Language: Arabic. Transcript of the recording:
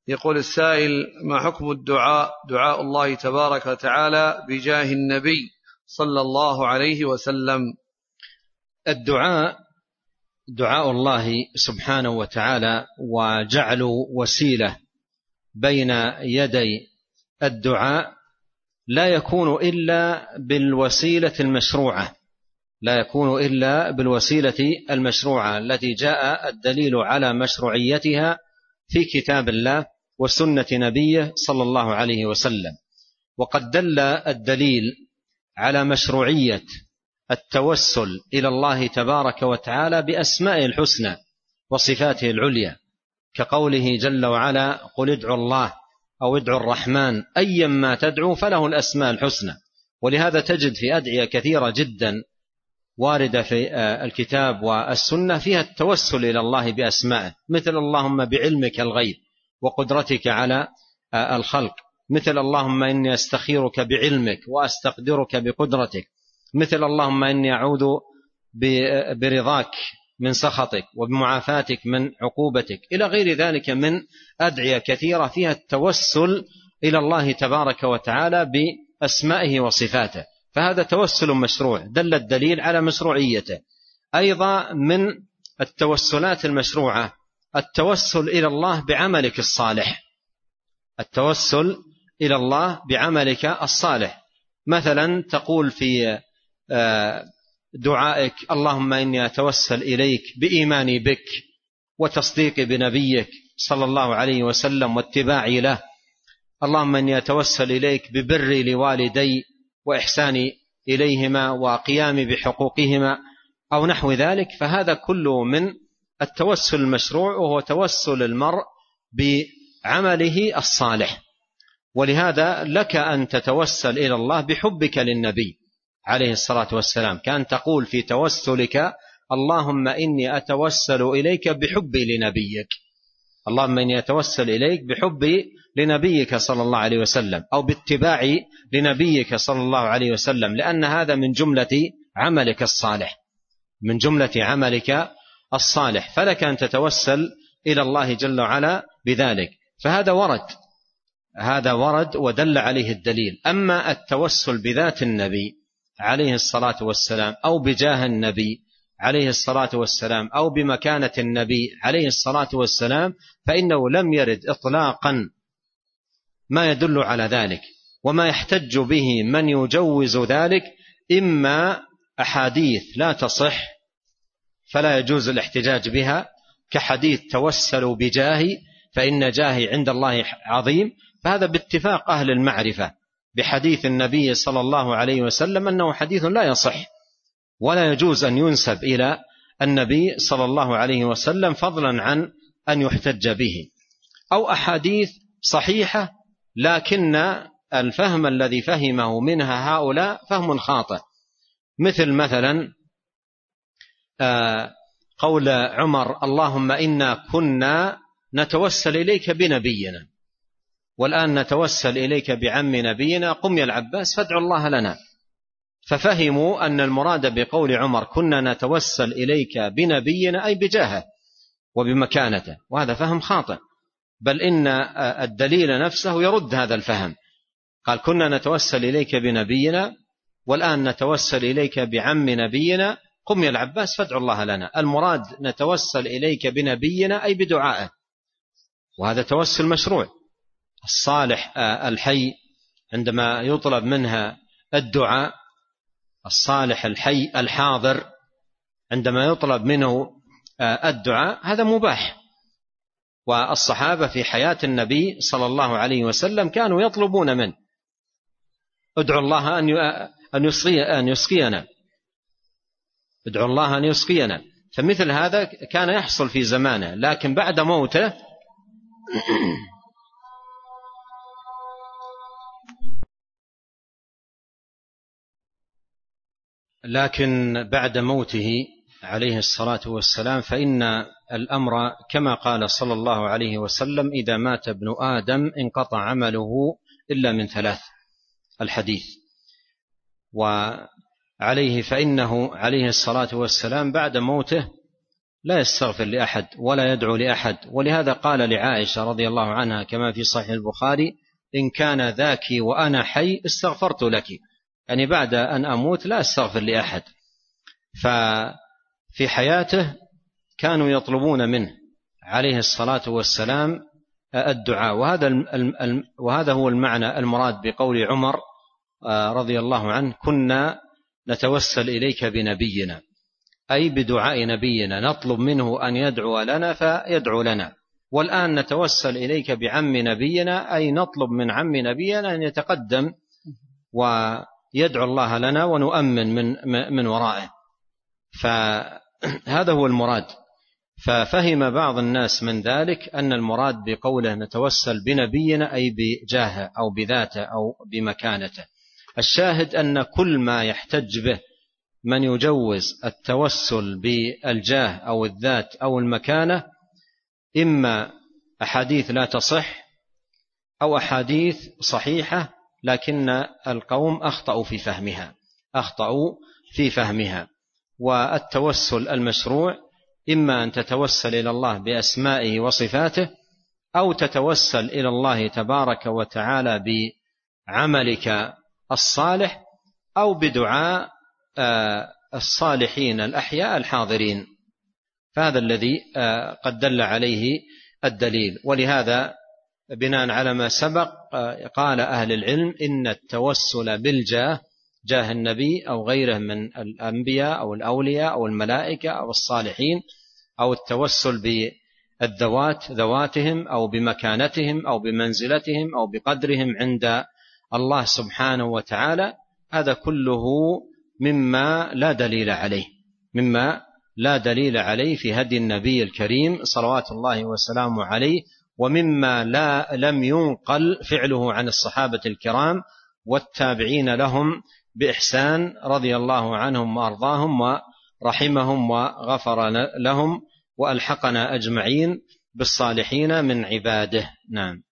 يقول السائل: ما حكم دعاء الله تبارك وتعالى بجاه النبي صلى الله عليه وسلم؟ دعاء الله سبحانه وتعالى وجعل وسيلة بين يدي الدعاء لا يكون إلا بالوسيلة المشروعة التي جاء الدليل على مشروعيتها في كتاب الله وسنة نبيه صلى الله عليه وسلم. وقد دل الدليل على مشروعية التوسل إلى الله تبارك وتعالى بأسمائه الحسنى وصفاته العليا، كقوله جل وعلا: قل ادعوا الله أو ادعوا الرحمن أيا ما تدعوا فله الأسماء الحسنى. ولهذا تجد في أدعية كثيرة جدا واردة في الكتاب والسنة فيها التوسل إلى الله بأسمائه، مثل اللهم بعلمك الغيب وقدرتك على الخلق، مثل اللهم إني أستخيرك بعلمك وأستقدرك بقدرتك، مثل اللهم إني أعوذ برضاك من سخطك وبمعافاتك من عقوبتك، إلى غير ذلك من أدعية كثيرة فيها التوسل إلى الله تبارك وتعالى بأسمائه وصفاته، فهذا توسل مشروع دل الدليل على مشروعيته. أيضا من التوسلات المشروعة التوسل إلى الله بعملك الصالح، مثلا تقول في دعائك: اللهم إني أتوسل إليك بإيماني بك وتصديقي بنبيك صلى الله عليه وسلم واتباعي له، اللهم إني أتوسل إليك ببري لوالدي وإحساني إليهما وقيامي بحقوقهما، أو نحو ذلك. فهذا كله من التوسل المشروع، وهو توسل المرء بعمله الصالح. ولهذا لك أن تتوسل إلى الله بحبك للنبي عليه الصلاة والسلام، كأن تقول في توسلك: اللهم إني أتوسل إليك بحبي لنبيك، اللهم إني أتوسل إليك بحبي لنبيك صلى الله عليه وسلم، أو باتباعي لنبيك صلى الله عليه وسلم، لأن هذا من جملة عملك الصالح، فلك أن تتوسل إلى الله جل وعلا بذلك. فهذا ورد ودل عليه الدليل. أما التوسل بذات النبي عليه الصلاة والسلام أو بجاه النبي عليه الصلاة والسلام أو بمكانة النبي عليه الصلاة والسلام فإنه لم يرد إطلاقا ما يدل على ذلك، وما يحتج به من يجوز ذلك إما أحاديث لا تصح فلا يجوز الاحتجاج بها، كحديث توسلوا بجاهي فإن جاهي عند الله عظيم، فهذا باتفاق أهل المعرفة بحديث النبي صلى الله عليه وسلم أنه حديث لا يصح ولا يجوز أن ينسب إلى النبي صلى الله عليه وسلم فضلا عن أن يحتج به، أو أحاديث صحيحة لكن الفهم الذي فهمه منها هؤلاء فهم خاطئ، مثلا قول عمر: اللهم إنا كنا نتوسل إليك بنبينا والآن نتوسل إليك بعم نبينا قم يا العباس فادع الله لنا، ففهموا أن المراد بقول عمر كنا نتوسل إليك بنبينا أي بجاهه وبمكانته، وهذا فهم خاطئ، بل إن الدليل نفسه يرد هذا الفهم. قال: كنا نتوسل إليك بنبينا والآن نتوسل إليك بعم نبينا قم يا العباس فادع الله لنا، المراد نتوسل إليك بنبينا أي بدعائه، وهذا توسل مشروع. الصالح الحي عندما يطلب منها الدعاء، الصالح الحي الحاضر عندما يطلب منه الدعاء هذا مباح. والصحابة في حياة النبي صلى الله عليه وسلم كانوا يطلبون منه: ادعوا الله أن يسقينا، ادعوا الله أن يسقينا. فمثل هذا كان يحصل في زمانه، لكن بعد موته عليه الصلاة والسلام فإن الأمر كما قال صلى الله عليه وسلم: إذا مات ابن آدم انقطع عمله إلا من 3 الحديث. وعليه فإنه عليه الصلاة والسلام بعد موته لا يستغفر لأحد ولا يدعو لأحد. ولهذا قال لعائشة رضي الله عنها كما في صحيح البخاري: إن كان ذاك وأنا حي استغفرت لك، يعني بعد أن أموت لا أستغفر لأحد. ففي حياته كانوا يطلبون منه عليه الصلاة والسلام الدعاء. وهذا هو المعنى المراد بقول عمر رضي الله عنه: كنا نتوسل إليك بنبينا، أي بدعاء نبينا، نطلب منه أن يدعو لنا فيدعو لنا. والآن نتوسل إليك بعم نبينا، أي نطلب من عم نبينا أن يتقدم ويدعو الله لنا ونؤمن من ورائه. فهذا هو المراد. ففهم بعض الناس من ذلك أن المراد بقوله نتوسل بنبينا أي بجاهه أو بذاته أو بمكانته. الشاهد أن كل ما يحتج به من يجوز التوسل بالجاه أو الذات أو المكانة إما أحاديث لا تصح أو أحاديث صحيحة لكن القوم أخطأوا في فهمها. والتوسل المشروع إما أن تتوسل إلى الله بأسمائه وصفاته، أو تتوسل إلى الله تبارك وتعالى بعملك الصالح، أو بدعاء الصالحين الأحياء الحاضرين. فهذا الذي قد دل عليه الدليل. ولهذا بناء على ما سبق قال أهل العلم إن التوسل بالجاه، جاه النبي أو غيره من الأنبياء أو الأولياء أو الملائكة أو الصالحين، أو التوسل بالذوات ذواتهم أو بمكانتهم أو بمنزلتهم أو بقدرهم عند الله سبحانه وتعالى، هذا كله مما لا دليل عليه في هدي النبي الكريم صلوات الله وسلامه عليه، ومما لم ينقل فعله عن الصحابة الكرام والتابعين لهم بإحسان رضي الله عنهم وأرضاهم ورحمهم وغفر لهم وألحقنا أجمعين بالصالحين من عباده. نعم.